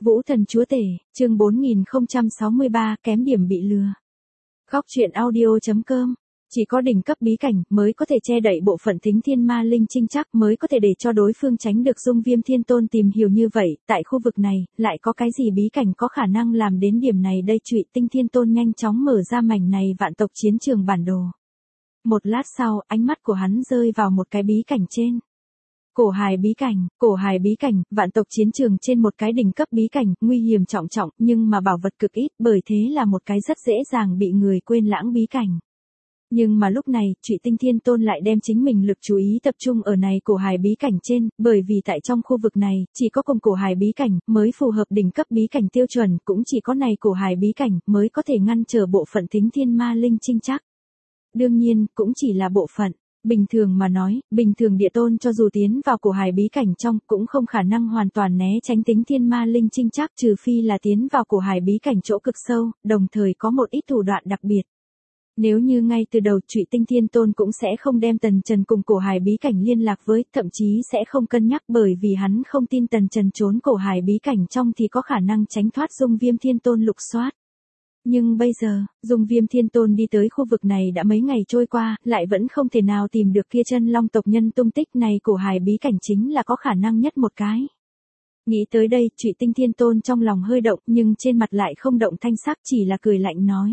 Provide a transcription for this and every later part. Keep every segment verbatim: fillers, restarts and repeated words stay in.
Vũ Thần Chúa Tể, chương bốn nghìn không trăm sáu mươi ba, kém điểm bị lừa. Góc truyện audio chấm com. Chỉ có đỉnh cấp bí cảnh mới có thể che đậy bộ phận thính thiên ma linh trinh trắc, mới có thể để cho đối phương tránh được Dung Viêm Thiên Tôn tìm hiểu như vậy. Tại khu vực này, lại có cái gì bí cảnh có khả năng làm đến điểm này đây? Trụy Tinh Thiên Tôn nhanh chóng mở ra mảnh này vạn tộc chiến trường bản đồ. Một lát sau, ánh mắt của hắn rơi vào một cái bí cảnh trên. Cổ hài bí cảnh, cổ hài bí cảnh, vạn tộc chiến trường trên một cái đỉnh cấp bí cảnh, nguy hiểm trọng trọng, nhưng mà bảo vật cực ít, bởi thế là một cái rất dễ dàng bị người quên lãng bí cảnh. Nhưng mà lúc này, Trụy Tinh Thiên Tôn lại đem chính mình lực chú ý tập trung ở này cổ hài bí cảnh trên, bởi vì tại trong khu vực này, chỉ có cùng cổ hài bí cảnh mới phù hợp đỉnh cấp bí cảnh tiêu chuẩn, cũng chỉ có này cổ hài bí cảnh mới có thể ngăn trở bộ phận thính thiên ma linh trinh trắc. Đương nhiên, cũng chỉ là bộ phận. Bình thường mà nói, bình thường địa tôn cho dù tiến vào cổ hài bí cảnh trong cũng không khả năng hoàn toàn né tránh tính thiên ma linh trinh trắc, trừ phi là tiến vào cổ hài bí cảnh chỗ cực sâu, đồng thời có một ít thủ đoạn đặc biệt. Nếu như ngay từ đầu Trụy Tinh Thiên Tôn cũng sẽ không đem Tần Trần cùng cổ hài bí cảnh liên lạc với, thậm chí sẽ không cân nhắc, bởi vì hắn không tin Tần Trần trốn cổ hài bí cảnh trong thì có khả năng tránh thoát Dung Viêm Thiên Tôn lục soát. Nhưng bây giờ, Dung Viêm Thiên Tôn đi tới khu vực này đã mấy ngày trôi qua, lại vẫn không thể nào tìm được kia chân long tộc nhân tung tích này, cổ hài bí cảnh chính là có khả năng nhất một cái. Nghĩ tới đây, Trụy Tinh Thiên Tôn trong lòng hơi động, nhưng trên mặt lại không động thanh sắc, chỉ là cười lạnh nói.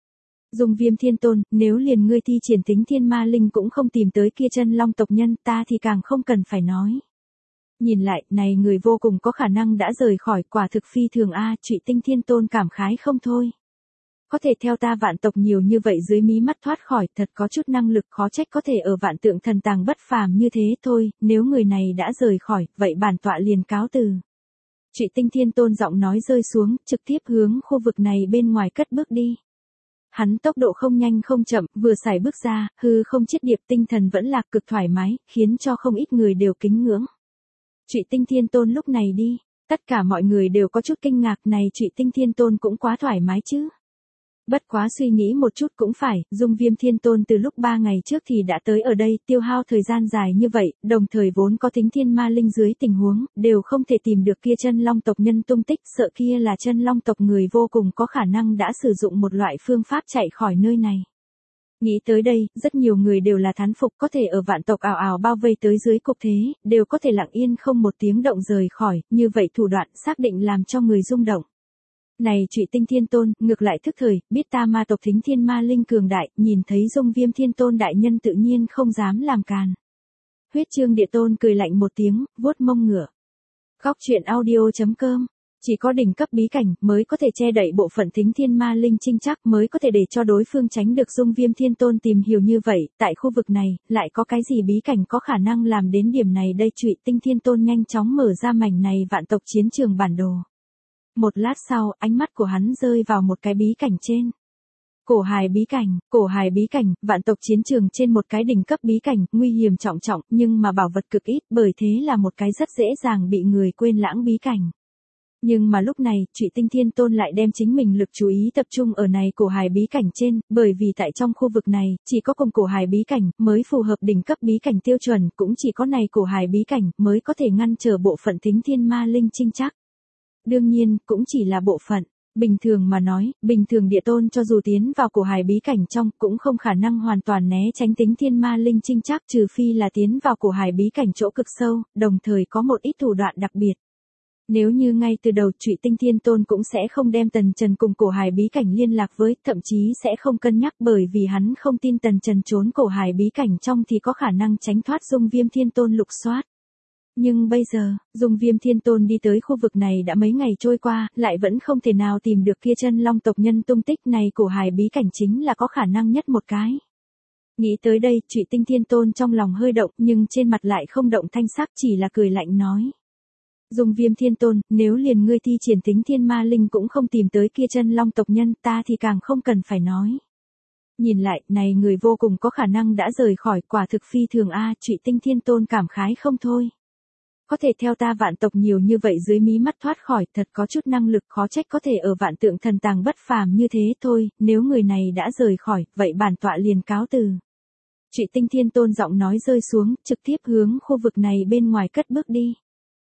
Dung Viêm Thiên Tôn, nếu liền ngươi thi triển tính thiên ma linh cũng không tìm tới kia chân long tộc nhân, ta thì càng không cần phải nói. Nhìn lại, này người vô cùng có khả năng đã rời khỏi, quả thực phi thường a. Trụy Tinh Thiên Tôn cảm khái không thôi. Có thể theo ta vạn tộc nhiều như vậy dưới mí mắt thoát khỏi, thật có chút năng lực, khó trách có thể ở vạn tượng thần tàng bất phàm như thế thôi, nếu người này đã rời khỏi, vậy bản tọa liền cáo từ. Trụy Tinh Thiên Tôn giọng nói rơi xuống, trực tiếp hướng khu vực này bên ngoài cất bước đi. Hắn tốc độ không nhanh không chậm, vừa xài bước ra, hư không chiết điệp, tinh thần vẫn lạc cực thoải mái, khiến cho không ít người đều kính ngưỡng. Trụy Tinh Thiên Tôn lúc này đi, tất cả mọi người đều có chút kinh ngạc, này Trụy Tinh Thiên Tôn cũng quá thoải mái chứ. Bất quá suy nghĩ một chút cũng phải, Dung Viêm Thiên Tôn từ lúc ba ngày trước thì đã tới ở đây, tiêu hao thời gian dài như vậy, đồng thời vốn có tính thiên ma linh dưới tình huống, đều không thể tìm được kia chân long tộc nhân tung tích, sợ kia là chân long tộc người vô cùng có khả năng đã sử dụng một loại phương pháp chạy khỏi nơi này. Nghĩ tới đây, rất nhiều người đều là thán phục, có thể ở vạn tộc ảo ảo bao vây tới dưới cục thế, đều có thể lặng yên không một tiếng động rời khỏi, như vậy thủ đoạn xác định làm cho người rung động. Này Trụy Tinh Thiên Tôn, ngược lại thức thời, biết ta ma tộc thính thiên ma linh cường đại, nhìn thấy Dung Viêm Thiên Tôn đại nhân tự nhiên không dám làm càn. Huyết Chương Địa Tôn cười lạnh một tiếng, vuốt mông ngựa. Góc truyện audio chấm com. Chỉ có đỉnh cấp bí cảnh mới có thể che đậy bộ phận thính thiên ma linh trinh trắc, mới có thể để cho đối phương tránh được Dung Viêm Thiên Tôn tìm hiểu như vậy. Tại khu vực này, lại có cái gì bí cảnh có khả năng làm đến điểm này đây? Trụy Tinh Thiên Tôn nhanh chóng mở ra mảnh này vạn tộc chiến trường bản đồ. Một lát sau, ánh mắt của hắn rơi vào một cái bí cảnh trên. Cổ hài bí cảnh, cổ hài bí cảnh, vạn tộc chiến trường trên một cái đỉnh cấp bí cảnh, nguy hiểm trọng trọng, nhưng mà bảo vật cực ít, bởi thế là một cái rất dễ dàng bị người quên lãng bí cảnh. Nhưng mà lúc này, Trụy Tinh Thiên Tôn lại đem chính mình lực chú ý tập trung ở này cổ hài bí cảnh trên, bởi vì tại trong khu vực này, chỉ có cùng cổ hài bí cảnh mới phù hợp đỉnh cấp bí cảnh tiêu chuẩn, cũng chỉ có này cổ hài bí cảnh mới có thể ngăn trở bộ phận thính thiên ma linh trinh trắc. Đương nhiên, cũng chỉ là bộ phận. Bình thường mà nói, bình thường địa tôn cho dù tiến vào cổ hài bí cảnh trong cũng không khả năng hoàn toàn né tránh tính thiên ma linh trinh trắc, trừ phi là tiến vào cổ hài bí cảnh chỗ cực sâu, đồng thời có một ít thủ đoạn đặc biệt. Nếu như ngay từ đầu Trụy Tinh Thiên Tôn cũng sẽ không đem Tần Trần cùng cổ hài bí cảnh liên lạc với, thậm chí sẽ không cân nhắc, bởi vì hắn không tin Tần Trần trốn cổ hài bí cảnh trong thì có khả năng tránh thoát Dung Viêm Thiên Tôn lục soát. Nhưng bây giờ, Dung Viêm Thiên Tôn đi tới khu vực này đã mấy ngày trôi qua, lại vẫn không thể nào tìm được kia chân long tộc nhân tung tích này, cổ hài bí cảnh chính là có khả năng nhất một cái. Nghĩ tới đây, Trụy Tinh Thiên Tôn trong lòng hơi động, nhưng trên mặt lại không động thanh sắc, chỉ là cười lạnh nói. Dung Viêm Thiên Tôn, nếu liền ngươi thi triển tính thiên ma linh cũng không tìm tới kia chân long tộc nhân, ta thì càng không cần phải nói. Nhìn lại, này người vô cùng có khả năng đã rời khỏi, quả thực phi thường a. Trụy Tinh Thiên Tôn cảm khái không thôi. Có thể theo ta vạn tộc nhiều như vậy dưới mí mắt thoát khỏi, thật có chút năng lực, khó trách có thể ở vạn tượng thần tàng bất phàm như thế thôi, nếu người này đã rời khỏi, vậy bản tọa liền cáo từ. Trụy Tinh Thiên Tôn giọng nói rơi xuống, trực tiếp hướng khu vực này bên ngoài cất bước đi.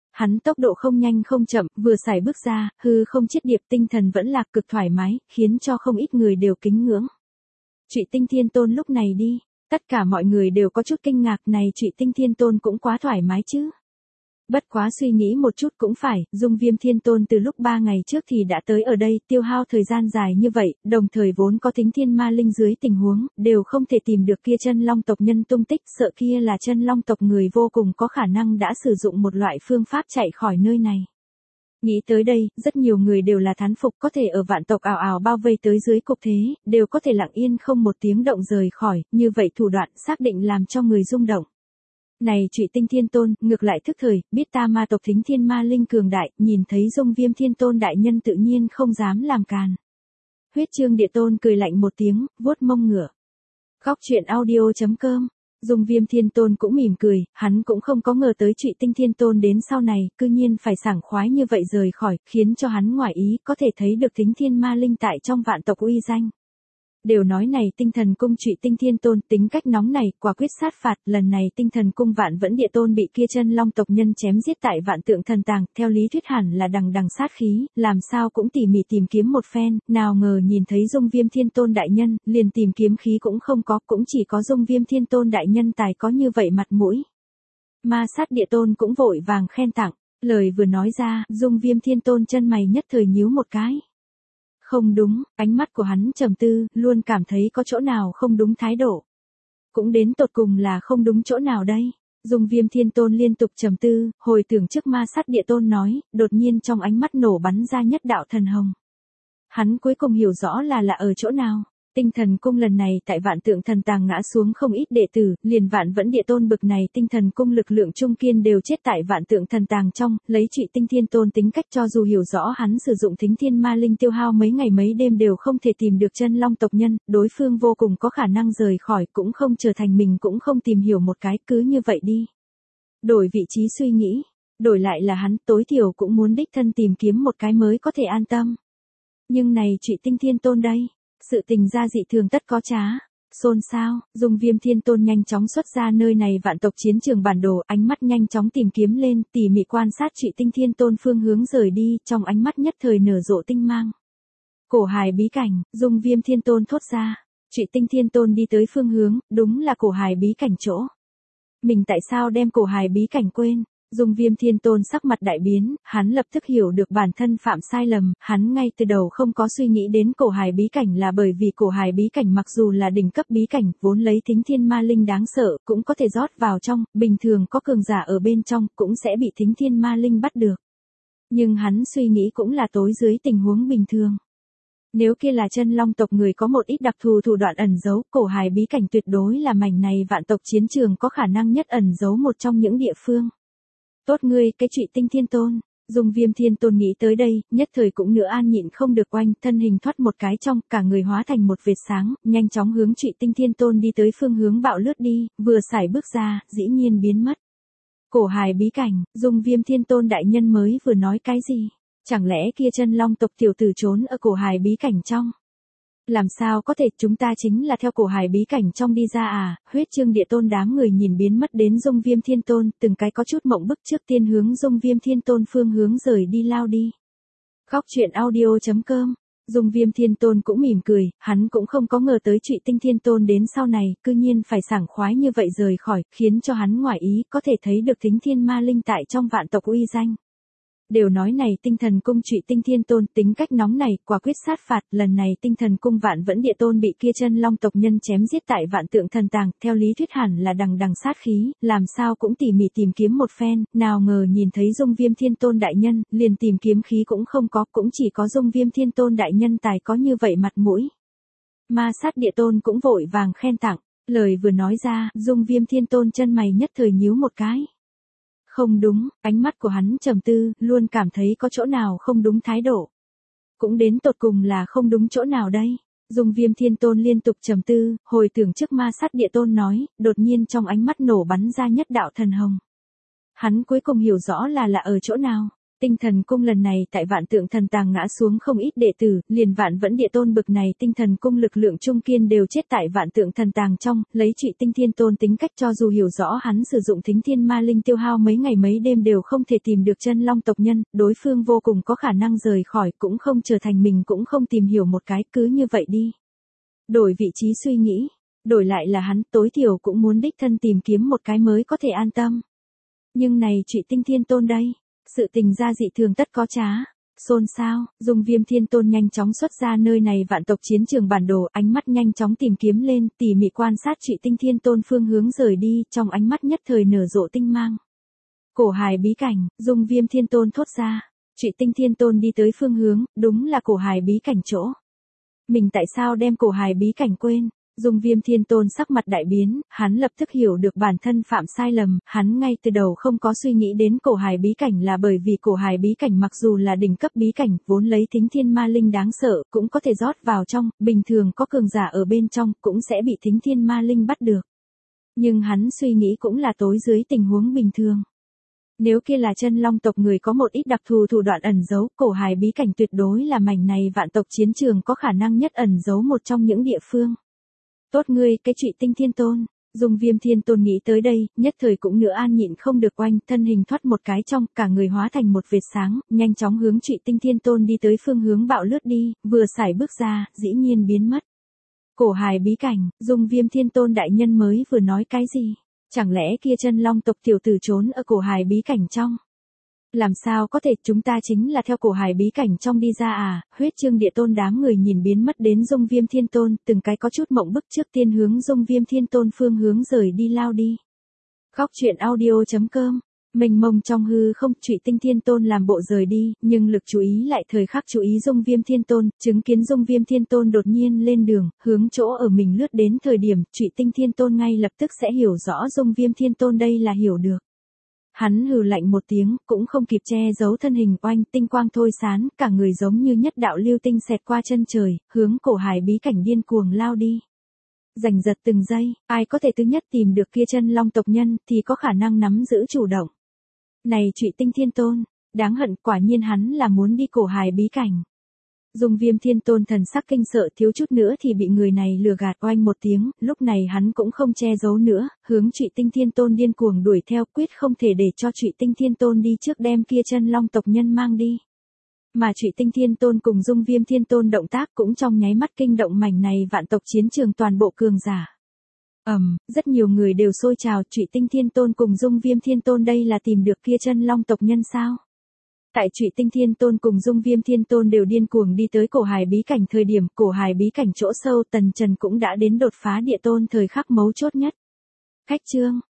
Hắn tốc độ không nhanh không chậm, vừa xài bước ra, hư không chiết điệp, tinh thần vẫn lạc cực thoải mái, khiến cho không ít người đều kính ngưỡng. Trụy Tinh Thiên Tôn lúc này đi, tất cả mọi người đều có chút kinh ngạc, này Trụy Tinh Thiên Tôn cũng quá thoải mái chứ. Bất quá suy nghĩ một chút cũng phải, Dung Viêm Thiên Tôn từ lúc ba ngày trước thì đã tới ở đây, tiêu hao thời gian dài như vậy, đồng thời vốn có Thính Thiên Ma Linh dưới tình huống, đều không thể tìm được kia chân long tộc nhân tung tích, sợ kia là chân long tộc người vô cùng có khả năng đã sử dụng một loại phương pháp chạy khỏi nơi này. Nghĩ tới đây, rất nhiều người đều là thán phục, có thể ở vạn tộc ảo ảo bao vây tới dưới cục thế, đều có thể lặng yên không một tiếng động rời khỏi, như vậy thủ đoạn xác định làm cho người rung động. Này Trụy Tinh Thiên Tôn, ngược lại thức thời, biết ta ma tộc Thính Thiên Ma Linh cường đại, nhìn thấy Dung Viêm Thiên Tôn đại nhân tự nhiên không dám làm càn. Huyết Trương Địa Tôn cười lạnh một tiếng, vuốt mông ngựa. Góc truyện audio chấm com. Dung Viêm Thiên Tôn cũng mỉm cười, hắn cũng không có ngờ tới Trụy Tinh Thiên Tôn đến sau này, cư nhiên phải sảng khoái như vậy rời khỏi, khiến cho hắn ngoài ý, có thể thấy được Thính Thiên Ma Linh tại trong vạn tộc uy danh. Đều nói này Tinh Thần Cung Trụy Tinh Thiên Tôn tính cách nóng này, quả quyết sát phạt, lần này Tinh Thần Cung Vạn Vẫn Địa Tôn bị kia chân long tộc nhân chém giết tại Vạn Tượng Thần Tàng, theo lý thuyết hẳn là đằng đằng sát khí, làm sao cũng tỉ mỉ tìm kiếm một phen, nào ngờ nhìn thấy Dung Viêm Thiên Tôn đại nhân, liền tìm kiếm khí cũng không có, cũng chỉ có Dung Viêm Thiên Tôn đại nhân tài có như vậy mặt mũi. Ma Sát Địa Tôn cũng vội vàng khen tặng, lời vừa nói ra, Dung Viêm Thiên Tôn chân mày nhất thời nhíu một cái. Không đúng, ánh mắt của hắn trầm tư, luôn cảm thấy có chỗ nào không đúng thái độ. Cũng đến tột cùng là không đúng chỗ nào đây. Dung Viêm Thiên Tôn liên tục trầm tư, hồi tưởng trước Ma Sát Địa Tôn nói, đột nhiên trong ánh mắt nổ bắn ra nhất đạo thần hồng. Hắn cuối cùng hiểu rõ là là ở chỗ nào. Tinh Thần Cung lần này tại Vạn Tượng Thần Tàng ngã xuống không ít đệ tử, liền Vạn Vẫn Địa Tôn bực này Tinh Thần Cung lực lượng trung kiên đều chết tại Vạn Tượng Thần Tàng trong, lấy Trụy Tinh Thiên Tôn tính cách cho dù hiểu rõ hắn sử dụng Thính Thiên Ma Linh tiêu hao mấy ngày mấy đêm đều không thể tìm được chân long tộc nhân, đối phương vô cùng có khả năng rời khỏi, cũng không trở thành mình cũng không tìm hiểu một cái, cứ như vậy đi. Đổi vị trí suy nghĩ, đổi lại là hắn tối thiểu cũng muốn đích thân tìm kiếm một cái mới có thể an tâm. Nhưng này Trụy Tinh Thiên Tôn đây. Sự tình ra dị thường tất có trá. Xôn xao, Dung Viêm Thiên Tôn nhanh chóng xuất ra nơi này vạn tộc chiến trường bản đồ, ánh mắt nhanh chóng tìm kiếm lên, tỉ mỉ quan sát Trụy Tinh Thiên Tôn phương hướng rời đi, trong ánh mắt nhất thời nở rộ tinh mang. Cổ hài bí cảnh, Dung Viêm Thiên Tôn thốt ra. Trụy Tinh Thiên Tôn đi tới phương hướng, đúng là cổ hài bí cảnh chỗ. Mình tại sao đem cổ hài bí cảnh quên? Dung Viêm Thiên Tôn sắc mặt đại biến, hắn lập tức hiểu được bản thân phạm sai lầm, hắn ngay từ đầu không có suy nghĩ đến cổ hài bí cảnh là bởi vì cổ hài bí cảnh mặc dù là đỉnh cấp bí cảnh, vốn lấy Thính Thiên Ma Linh đáng sợ, cũng có thể rót vào trong, bình thường có cường giả ở bên trong, cũng sẽ bị Thính Thiên Ma Linh bắt được. Nhưng hắn suy nghĩ cũng là tối dưới tình huống bình thường. Nếu kia là chân long tộc người có một ít đặc thù thủ đoạn ẩn giấu, cổ hài bí cảnh tuyệt đối là mảnh này vạn tộc chiến trường có khả năng nhất ẩn giấu một trong những địa phương. Tốt ngươi, cái Trụy Tinh Thiên Tôn. Dung Viêm Thiên Tôn nghĩ tới đây, nhất thời cũng nữa an nhịn không được oanh, thân hình thoát một cái trong, cả người hóa thành một vệt sáng, nhanh chóng hướng Trụy Tinh Thiên Tôn đi tới phương hướng bạo lướt đi, vừa xài bước ra, dĩ nhiên biến mất. Cổ hài bí cảnh, Dung Viêm Thiên Tôn đại nhân mới vừa nói cái gì? Chẳng lẽ kia chân long tộc tiểu tử trốn ở cổ hài bí cảnh trong? Làm sao có thể, chúng ta chính là theo cổ hài bí cảnh trong đi ra à? Huyết Trương Địa Tôn đám người nhìn biến mất đến Dung Viêm Thiên Tôn, từng cái có chút mộng bức, trước tiên hướng Dung Viêm Thiên Tôn phương hướng rời đi lao đi. Góc truyện audio chấm com. Dung Viêm Thiên Tôn cũng mỉm cười, hắn cũng không có ngờ tới Trụy Tinh Thiên Tôn đến sau này, cư nhiên phải sảng khoái như vậy rời khỏi, khiến cho hắn ngoài ý, có thể thấy được Thính Thiên Ma Linh tại trong vạn tộc uy danh. Đều nói này Tinh Thần Cung Trụy Tinh Thiên Tôn tính cách nóng này, quả quyết sát phạt, lần này Tinh Thần Cung Vạn Vẫn Địa Tôn bị kia chân long tộc nhân chém giết tại Vạn Tượng Thần Tàng, theo lý thuyết hẳn là đằng đằng sát khí, làm sao cũng tỉ mỉ tìm kiếm một phen, nào ngờ nhìn thấy Dung Viêm Thiên Tôn đại nhân, liền tìm kiếm khí cũng không có, cũng chỉ có Dung Viêm Thiên Tôn đại nhân tài có như vậy mặt mũi. Ma Sát Địa Tôn cũng vội vàng khen tặng, lời vừa nói ra, Dung Viêm Thiên Tôn chân mày nhất thời nhíu một cái. Không đúng, ánh mắt của hắn trầm tư, luôn cảm thấy có chỗ nào không đúng thái độ. Cũng đến tột cùng là không đúng chỗ nào đây. Dung Viêm Thiên Tôn liên tục trầm tư, hồi tưởng trước Ma Sát Địa Tôn nói, đột nhiên trong ánh mắt nổ bắn ra nhất đạo thần hồng. Hắn cuối cùng hiểu rõ là là ở chỗ nào. Tinh thần cung lần này tại vạn tượng thần tàng ngã xuống không ít đệ tử, liền vạn vẫn địa tôn bực này tinh thần cung lực lượng trung kiên đều chết tại vạn tượng thần tàng trong, lấy Trụy Tinh Thiên Tôn tính cách cho dù hiểu rõ hắn sử dụng thính thiên ma linh tiêu hao mấy ngày mấy đêm đều không thể tìm được chân long tộc nhân, đối phương vô cùng có khả năng rời khỏi cũng không trở thành mình cũng không tìm hiểu một cái, cứ như vậy đi. Đổi vị trí suy nghĩ, đổi lại là hắn tối thiểu cũng muốn đích thân tìm kiếm một cái mới có thể an tâm. Nhưng này Trụy Tinh Thiên Tôn đây. Sự tình ra dị thường tất có trá. Xôn xao, Dung Viêm Thiên Tôn nhanh chóng xuất ra nơi này vạn tộc chiến trường bản đồ, ánh mắt nhanh chóng tìm kiếm lên, tỉ mỉ quan sát Trụy Tinh Thiên Tôn phương hướng rời đi, trong ánh mắt nhất thời nở rộ tinh mang. Cổ hài bí cảnh, Dung Viêm Thiên Tôn thốt ra. Trụy Tinh Thiên Tôn đi tới phương hướng, đúng là cổ hài bí cảnh chỗ. Mình tại sao đem cổ hài bí cảnh quên? Dung Viêm Thiên Tôn sắc mặt đại biến, hắn lập tức hiểu được bản thân phạm sai lầm, hắn ngay từ đầu không có suy nghĩ đến cổ hài bí cảnh là bởi vì cổ hài bí cảnh mặc dù là đỉnh cấp bí cảnh, vốn lấy thính thiên ma linh đáng sợ, cũng có thể rót vào trong, bình thường có cường giả ở bên trong, cũng sẽ bị thính thiên ma linh bắt được. Nhưng hắn suy nghĩ cũng là tối dưới tình huống bình thường. Nếu kia là chân long tộc người có một ít đặc thù thủ đoạn ẩn giấu, cổ hài bí cảnh tuyệt đối là mảnh này vạn tộc chiến trường có khả năng nhất ẩn giấu một trong những địa phương. Tốt ngươi, cái Trụy Tinh Thiên Tôn. Dung Viêm Thiên Tôn nghĩ tới đây, nhất thời cũng nữa an nhịn không được oanh, thân hình thoát một cái trong, cả người hóa thành một vệt sáng, nhanh chóng hướng Trụy Tinh Thiên Tôn đi tới phương hướng bạo lướt đi, vừa sải bước ra, dĩ nhiên biến mất. Cổ hài bí cảnh, Dung Viêm Thiên Tôn đại nhân mới vừa nói cái gì? Chẳng lẽ kia chân long tộc tiểu tử trốn ở cổ hài bí cảnh trong? Làm sao có thể, chúng ta chính là theo cổ hài bí cảnh trong đi ra à? Huyết Chương Địa Tôn đám người nhìn biến mất đến Dung Viêm Thiên Tôn, từng cái có chút mộng bức, trước tiên hướng Dung Viêm Thiên Tôn phương hướng rời đi lao đi. Góc truyện audio chấm com. Mênh mông trong hư không, Trụy Tinh Thiên Tôn làm bộ rời đi, nhưng lực chú ý lại thời khắc chú ý Dung Viêm Thiên Tôn, chứng kiến Dung Viêm Thiên Tôn đột nhiên lên đường, hướng chỗ ở mình lướt đến thời điểm, Trụy Tinh Thiên Tôn ngay lập tức sẽ hiểu rõ Dung Viêm Thiên Tôn đây là hiểu được. Hắn hừ lạnh một tiếng, cũng không kịp che giấu thân hình oanh, tinh quang thôi sán, cả người giống như nhất đạo lưu tinh xẹt qua chân trời, hướng cổ hài bí cảnh điên cuồng lao đi. Giành giật từng giây, ai có thể thứ nhất tìm được kia chân long tộc nhân thì có khả năng nắm giữ chủ động. Này Trụy Tinh Thiên Tôn, đáng hận, quả nhiên hắn là muốn đi cổ hài bí cảnh. Dung Viêm Thiên Tôn thần sắc kinh sợ, thiếu chút nữa thì bị người này lừa gạt oanh một tiếng, lúc này hắn cũng không che giấu nữa, hướng Trụy Tinh Thiên Tôn điên cuồng đuổi theo, quyết không thể để cho Trụy Tinh Thiên Tôn đi trước đem kia chân long tộc nhân mang đi. Mà Trụy Tinh Thiên Tôn cùng Dung Viêm Thiên Tôn động tác cũng trong nháy mắt kinh động mảnh này vạn tộc chiến trường toàn bộ cường giả. Ầm, um, rất nhiều người đều xôi trào, Trụy Tinh Thiên Tôn cùng Dung Viêm Thiên Tôn đây là tìm được kia chân long tộc nhân sao? Tại Trụy Tinh Thiên Tôn cùng Dung Viêm Thiên Tôn đều điên cuồng đi tới cổ hài bí cảnh thời điểm, cổ hài bí cảnh chỗ sâu, Tần Trần cũng đã đến đột phá địa tôn thời khắc mấu chốt nhất. Khách chương,